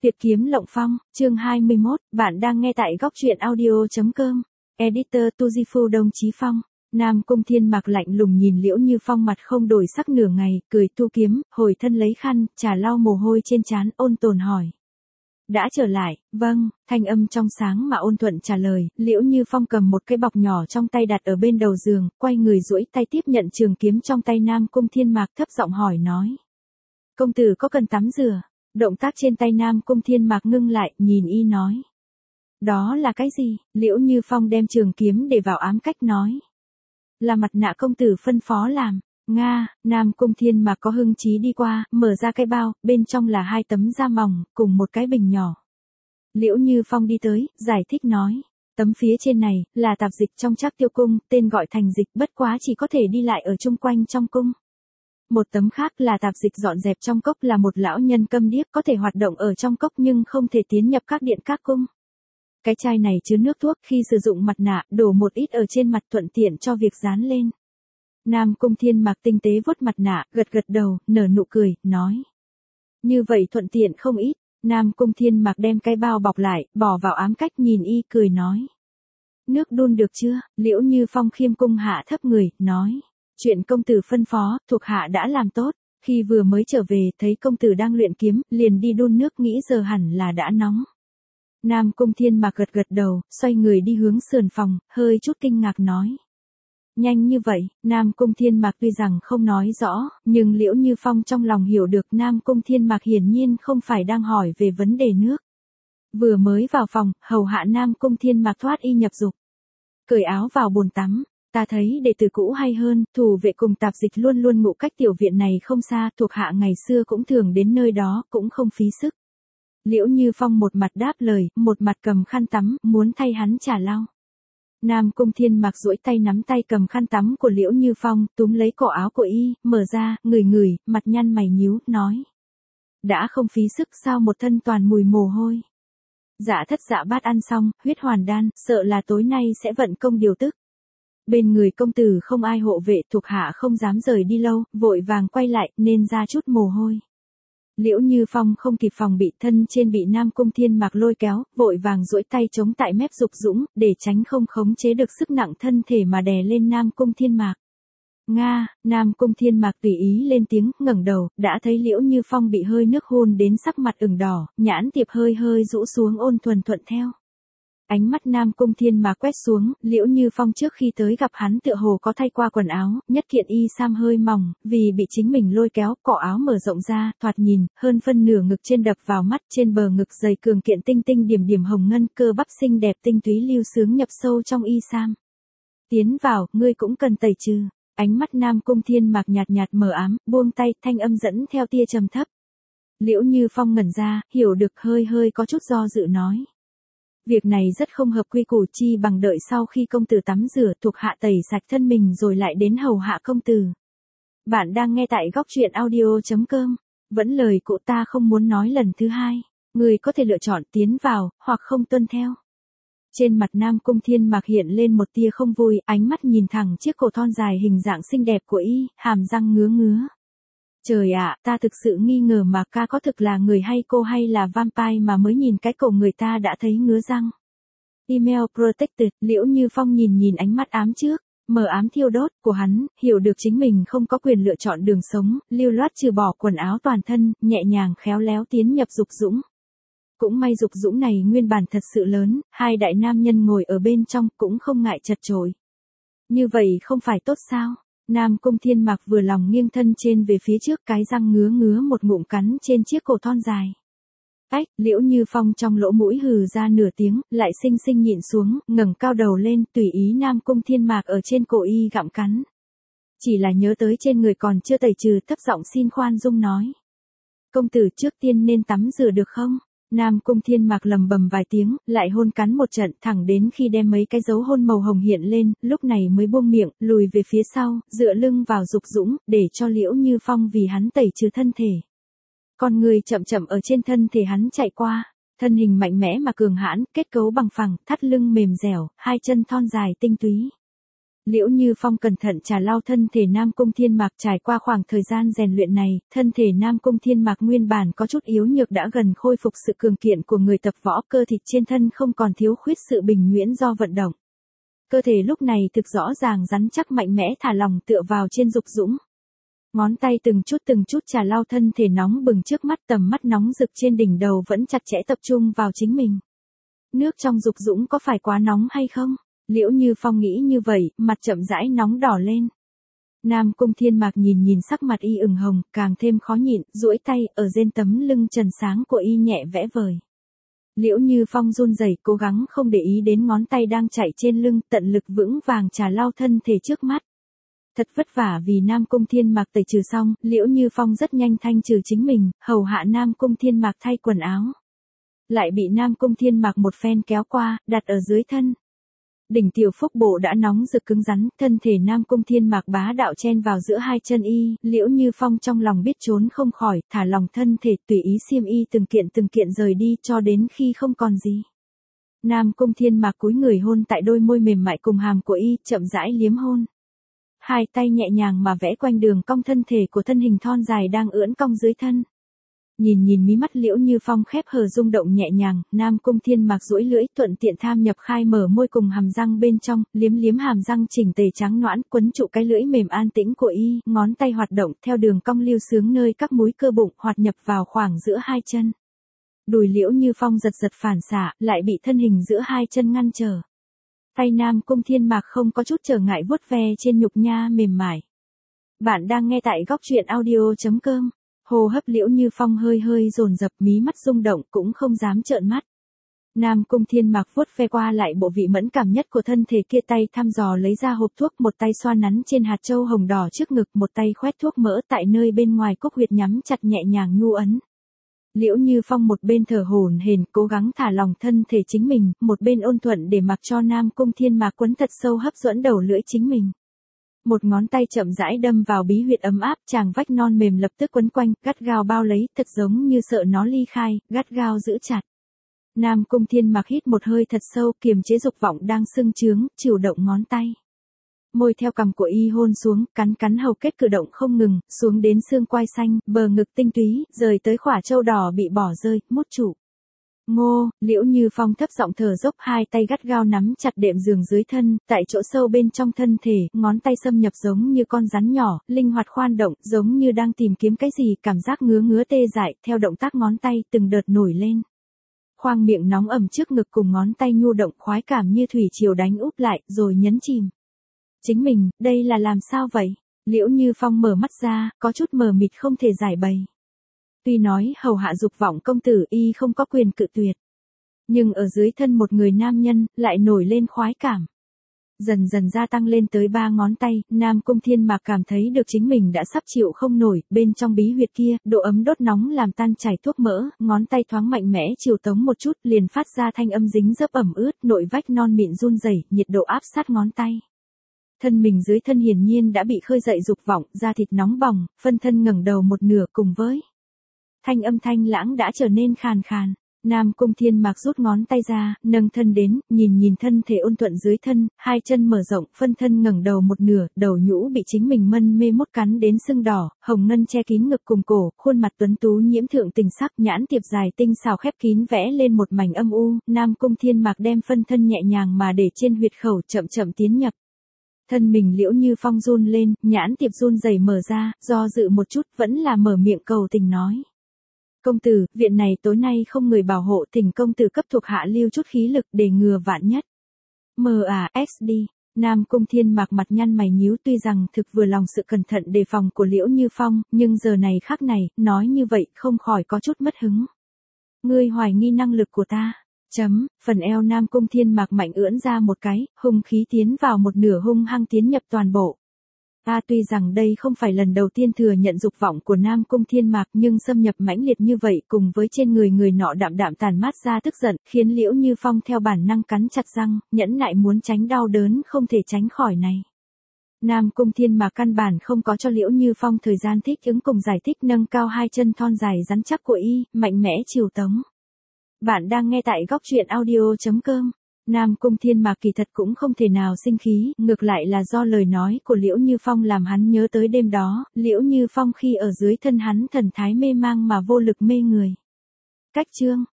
Tuyệt kiếm Lộng Phong, chương 21, bạn đang nghe tại góc truyện audio.com. Editor Tujifu Đồng Chí Phong. Nam Cung Thiên Mạc lạnh lùng nhìn Liễu Như Phong mặt không đổi sắc nửa ngày, cười tu kiếm, hồi thân lấy khăn, trà lau mồ hôi trên trán, ôn tồn hỏi. Đã trở lại, vâng, thanh âm trong sáng mà ôn thuận trả lời. Liễu Như Phong cầm một cái bọc nhỏ trong tay đặt ở bên đầu giường, quay người duỗi tay tiếp nhận trường kiếm trong tay Nam Cung Thiên Mạc, thấp giọng hỏi nói. Công tử có cần tắm rửa? Động tác trên tay Nam Cung Thiên Mạc ngưng lại, nhìn y nói. Đó là cái gì? Liễu Như Phong đem trường kiếm để vào ám cách nói. Là mặt nạ công tử phân phó làm. Nga, Nam Cung Thiên Mạc có hưng trí đi qua, mở ra cái bao, bên trong là 2 tấm da mỏng, cùng một cái bình nhỏ. Liễu Như Phong đi tới, giải thích nói. Tấm phía trên này, là tạp dịch trong Trác Tiêu Cung, tên gọi thành dịch, bất quá chỉ có thể đi lại ở chung quanh trong cung. Một tấm khác là tạp dịch dọn dẹp trong cốc, là một lão nhân câm điếc có thể hoạt động ở trong cốc nhưng không thể tiến nhập các điện các cung. Cái chai này chứa nước thuốc, khi sử dụng mặt nạ, đổ một ít ở trên mặt thuận tiện cho việc dán lên. Nam Cung Thiên Mạc tinh tế vuốt mặt nạ, gật gật đầu, nở nụ cười, nói. Như vậy thuận tiện không ít. Nam Cung Thiên Mạc đem cái bao bọc lại, bỏ vào ám cách, nhìn y, cười nói. Nước đun được chưa? Liễu Như Phong khiêm cung hạ thấp người, nói. Chuyện công tử phân phó, thuộc hạ đã làm tốt. Khi vừa mới trở về, thấy công tử đang luyện kiếm, liền đi đun nước, nghĩ giờ hẳn là đã nóng. Nam Cung Thiên Mạc gật gật đầu, xoay người đi hướng sườn phòng, hơi chút kinh ngạc nói. Nhanh như vậy, Nam Cung Thiên Mạc tuy rằng không nói rõ, nhưng Liễu Như Phong trong lòng hiểu được Nam Cung Thiên Mạc hiển nhiên không phải đang hỏi về vấn đề nước. Vừa mới vào phòng, hầu hạ Nam Cung Thiên Mạc thoát y nhập dục. Cởi áo vào bồn tắm. Ta thấy đệ tử cũ hay hơn, thủ vệ cùng tạp dịch luôn luôn ngụ cách tiểu viện này không xa, thuộc hạ ngày xưa cũng thường đến nơi đó, cũng không phí sức. Liễu Như Phong một mặt đáp lời, một mặt cầm khăn tắm, muốn thay hắn trả lau. Nam Cung Thiên Mạc duỗi tay nắm tay cầm khăn tắm của Liễu Như Phong, túm lấy cổ áo của y, mở ra, ngửi, mặt nhăn mày nhíu, nói. Đã không phí sức sao một thân toàn mùi mồ hôi. Dạ thất dạ bát ăn xong, huyết hoàn đan, sợ là tối nay sẽ vận công điều tức. Bên người công tử không ai hộ vệ, thuộc hạ không dám rời đi lâu, vội vàng quay lại, nên ra chút mồ hôi. Liễu Như Phong không kịp phòng bị, thân trên bị Nam Cung Thiên Mạc lôi kéo, vội vàng duỗi tay chống tại mép dục dũng, để tránh không khống chế được sức nặng thân thể mà đè lên Nam Cung Thiên Mạc. Nga, Nam Cung Thiên Mạc tùy ý lên tiếng, ngẩng đầu, đã thấy Liễu Như Phong bị hơi nước hôn đến sắc mặt ửng đỏ, nhãn tiệp hơi rũ xuống, ôn thuần thuận theo. Ánh mắt Nam Cung Thiên Mạc quét xuống, Liễu Như Phong trước khi tới gặp hắn tựa hồ có thay qua quần áo, nhất kiện y sam hơi mỏng, vì bị chính mình lôi kéo, cổ áo mở rộng ra, thoạt nhìn, hơn phân nửa ngực trên đập vào mắt, trên bờ ngực dày cường kiện tinh tinh điểm điểm hồng ngân, cơ bắp xinh đẹp tinh túy lưu sướng nhập sâu trong y sam. Tiến vào, ngươi cũng cần tẩy trừ. Ánh mắt Nam Cung Thiên Mạc nhạt nhạt mờ ám, buông tay, thanh âm dẫn theo tia trầm thấp. Liễu Như Phong ngẩn ra, hiểu được, hơi có chút do dự nói. Việc này rất không hợp quy củ, chi bằng đợi sau khi công tử tắm rửa, thuộc hạ tẩy sạch thân mình rồi lại đến hầu hạ công tử. Bạn đang nghe tại góc truyện audio.com. Vẫn lời cụ, ta không muốn nói lần thứ hai. Người có thể lựa chọn tiến vào, hoặc không tuân theo. Trên mặt Nam Cung Thiên Mạc hiện lên một tia không vui, ánh mắt nhìn thẳng chiếc cổ thon dài hình dạng xinh đẹp của y, hàm răng ngứa. Trời ạ, ta thực sự nghi ngờ mà ca có thực là người hay cô hay là vampire mà mới nhìn cái cổ người ta đã thấy ngứa răng. Email protected, Liễu Như Phong nhìn ánh mắt ám trước, mờ ám thiêu đốt của hắn, hiểu được chính mình không có quyền lựa chọn đường sống, lưu loát trừ bỏ quần áo toàn thân, nhẹ nhàng khéo léo tiến nhập dục dũng. Cũng may dục dũng này nguyên bản thật sự lớn, 2 đại nam nhân ngồi ở bên trong cũng không ngại chật chội. Như vậy không phải tốt sao? Nam Cung Thiên Mạc vừa lòng nghiêng thân trên về phía trước, cái răng ngứa một ngụm cắn trên chiếc cổ thon dài. Ách, Liễu Như Phong trong lỗ mũi hừ ra nửa tiếng, lại xinh nhịn xuống, ngẩng cao đầu lên, tùy ý Nam Cung Thiên Mạc ở trên cổ y gặm cắn. Chỉ là nhớ tới trên người còn chưa tẩy trừ, thấp giọng xin khoan dung nói. Công tử trước tiên nên tắm rửa được không? Nam Cung Thiên Mạc lầm bầm vài tiếng, lại hôn cắn một trận, thẳng đến khi đem mấy cái dấu hôn màu hồng hiện lên, lúc này mới buông miệng, lùi về phía sau, dựa lưng vào dục dũng, để cho Liễu Như Phong vì hắn tẩy trừ thân thể. Con người chậm ở trên thân thể hắn chạy qua, thân hình mạnh mẽ mà cường hãn, kết cấu bằng phẳng, thắt lưng mềm dẻo, 2 chân thon dài tinh túy. Liễu Như Phong cẩn thận trà lau thân thể Nam Cung Thiên Mạc. Trải qua khoảng thời gian rèn luyện này, thân thể Nam Cung Thiên Mạc nguyên bản có chút yếu nhược đã gần khôi phục sự cường kiện của người tập võ, cơ thịt trên thân không còn thiếu khuyết sự bình nhuyễn do vận động. Cơ thể lúc này thực rõ ràng rắn chắc mạnh mẽ, thả lỏng tựa vào trên Dục Dũng. Ngón tay từng chút trà lau thân thể nóng bừng trước mắt, tầm mắt nóng rực trên đỉnh đầu vẫn chặt chẽ tập trung vào chính mình. Nước trong Dục Dũng có phải quá nóng hay không? Liễu Như Phong nghĩ như vậy, mặt chậm rãi nóng đỏ lên. Nam Cung Thiên Mạc nhìn sắc mặt y ửng hồng, càng thêm khó nhịn, duỗi tay ở trên tấm lưng trần sáng của y nhẹ vẽ vời. Liễu Như Phong run rẩy, cố gắng không để ý đến ngón tay đang chạy trên lưng, tận lực vững vàng trà lau thân thể trước mắt. Thật vất vả vì Nam Cung Thiên Mạc tẩy trừ xong, Liễu Như Phong rất nhanh thanh trừ chính mình, hầu hạ Nam Cung Thiên Mạc thay quần áo. Lại bị Nam Cung Thiên Mạc một phen kéo qua, đặt ở dưới thân. Đỉnh tiểu phúc bộ đã nóng rực cứng rắn, thân thể Nam Cung Thiên Mạc bá đạo chen vào giữa hai chân y, Liễu Như Phong trong lòng biết trốn không khỏi, thả lòng thân thể tùy ý xiêm y từng kiện rời đi cho đến khi không còn gì. Nam Cung Thiên Mạc cúi người hôn tại đôi môi mềm mại cùng hàm của y, chậm rãi liếm hôn. Hai tay nhẹ nhàng mà vẽ quanh đường cong thân thể của thân hình thon dài đang ưỡn cong dưới thân. Nhìn mí mắt Liễu Như Phong khép hờ rung động nhẹ nhàng, Nam Cung Thiên Mạc duỗi lưỡi thuận tiện tham nhập khai mở môi cùng hàm răng bên trong, liếm hàm răng chỉnh tề trắng nõn, quấn trụ cái lưỡi mềm an tĩnh của y, ngón tay hoạt động theo đường cong lưu sướng nơi các múi cơ bụng hoạt nhập vào khoảng giữa hai chân. Đùi Liễu Như Phong giật phản xạ, lại bị thân hình giữa hai chân ngăn trở. Tay Nam Cung Thiên Mạc không có chút trở ngại vuốt ve trên nhục nha mềm mại. Bạn đang nghe tại góc truyện audio.com. Hô hấp Liễu Như Phong hơi dồn dập, mí mắt rung động cũng không dám trợn mắt. Nam Cung Thiên Mạc vuốt ve qua lại bộ vị mẫn cảm nhất của thân thể kia, tay thăm dò lấy ra hộp thuốc, một tay xoa nắn trên hạt châu hồng đỏ trước ngực, một tay khoét thuốc mỡ tại nơi bên ngoài cúc huyệt nhắm chặt nhẹ nhàng nhu ấn. Liễu Như Phong một bên thở hổn hển cố gắng thả lòng thân thể chính mình, một bên ôn thuận để mặc cho Nam Cung Thiên Mạc quấn thật sâu hấp dẫn đầu lưỡi chính mình. Một ngón tay chậm rãi đâm vào bí huyệt ấm áp, chàng vách non mềm lập tức quấn quanh, gắt gao bao lấy, thật giống như sợ nó ly khai, gắt gao giữ chặt. Nam Cung Thiên Mạc hít một hơi thật sâu, kiềm chế dục vọng đang sưng trướng, chịu động ngón tay. Môi theo cằm của y hôn xuống, cắn hầu kết cử động không ngừng, xuống đến xương quai xanh, bờ ngực tinh túy, rời tới khỏa châu đỏ bị bỏ rơi, mút trụ. Ngô, Liễu Như Phong thấp giọng thở dốc, hai tay gắt gao nắm chặt đệm giường dưới thân, tại chỗ sâu bên trong thân thể, ngón tay xâm nhập giống như con rắn nhỏ, linh hoạt khoan động, giống như đang tìm kiếm cái gì, cảm giác ngứa tê dại, theo động tác ngón tay từng đợt nổi lên. Khoang miệng nóng ẩm trước ngực cùng ngón tay nhu động khoái cảm như thủy triều đánh úp lại, rồi nhấn chìm. Chính mình, đây là làm sao vậy? Liễu Như Phong mở mắt ra, có chút mờ mịt không thể giải bày. Tuy nói hầu hạ dục vọng công tử y không có quyền cự tuyệt. Nhưng ở dưới thân một người nam nhân, lại nổi lên khoái cảm. Dần gia tăng lên tới 3 ngón tay, Nam Cung Thiên Mạc cảm thấy được chính mình đã sắp chịu không nổi, bên trong bí huyệt kia, độ ấm đốt nóng làm tan chảy thuốc mỡ, ngón tay thoáng mạnh mẽ chiều tống một chút, liền phát ra thanh âm dính dấp ẩm ướt, nội vách non mịn run rẩy, nhiệt độ áp sát ngón tay. Thân mình dưới thân hiển nhiên đã bị khơi dậy dục vọng, da thịt nóng bỏng, phân thân ngẩng đầu một nửa cùng với thanh âm thanh lãng đã trở nên khàn khàn. Nam Cung Thiên Mạc rút ngón tay ra, nâng thân đến, nhìn thân thể ôn thuận dưới thân, hai chân mở rộng, phân thân ngẩng đầu một nửa, đầu nhũ bị chính mình mân mê mốt cắn đến sưng đỏ, hồng ngân che kín ngực cùng cổ, khuôn mặt tuấn tú nhiễm thượng tình sắc, nhãn tiệp dài tinh xảo khép kín vẽ lên một mảnh âm u, Nam Cung Thiên Mạc đem phân thân nhẹ nhàng mà để trên huyệt khẩu, chậm tiến nhập. Thân mình Liễu Như Phong run lên, nhãn tiệp run rẩy mở ra, do dự một chút, vẫn là mở miệng cầu tình nói. Công tử, viện này tối nay không người bảo hộ, thỉnh công tử cấp thuộc hạ lưu chút khí lực để ngừa vạn nhất. XD. Nam Cung Thiên Mạc mặt nhăn mày nhíu, tuy rằng thực vừa lòng sự cẩn thận đề phòng của Liễu Như Phong, nhưng giờ này khắc này, nói như vậy không khỏi có chút mất hứng. Ngươi hoài nghi năng lực của ta. Phần eo Nam Cung Thiên Mạc mạnh ưỡn ra một cái, hung khí tiến vào một nửa hung hăng tiến nhập toàn bộ. Tuy rằng đây không phải lần đầu tiên thừa nhận dục vọng của Nam Cung Thiên Mạc, nhưng xâm nhập mãnh liệt như vậy cùng với trên người nọ đạm tàn mát ra tức giận, khiến Liễu Như Phong theo bản năng cắn chặt răng, nhẫn nại muốn tránh đau đớn không thể tránh khỏi này. Nam Cung Thiên Mạc căn bản không có cho Liễu Như Phong thời gian thích ứng cùng giải thích, nâng cao hai chân thon dài rắn chắc của y, mạnh mẽ chiều tống. Bạn đang nghe tại góc truyện audio.com. Nam Cung Thiên Mạc kỳ thật cũng không thể nào sinh khí, ngược lại là do lời nói của Liễu Như Phong làm hắn nhớ tới đêm đó, Liễu Như Phong khi ở dưới thân hắn thần thái mê mang mà vô lực mê người. Cách chương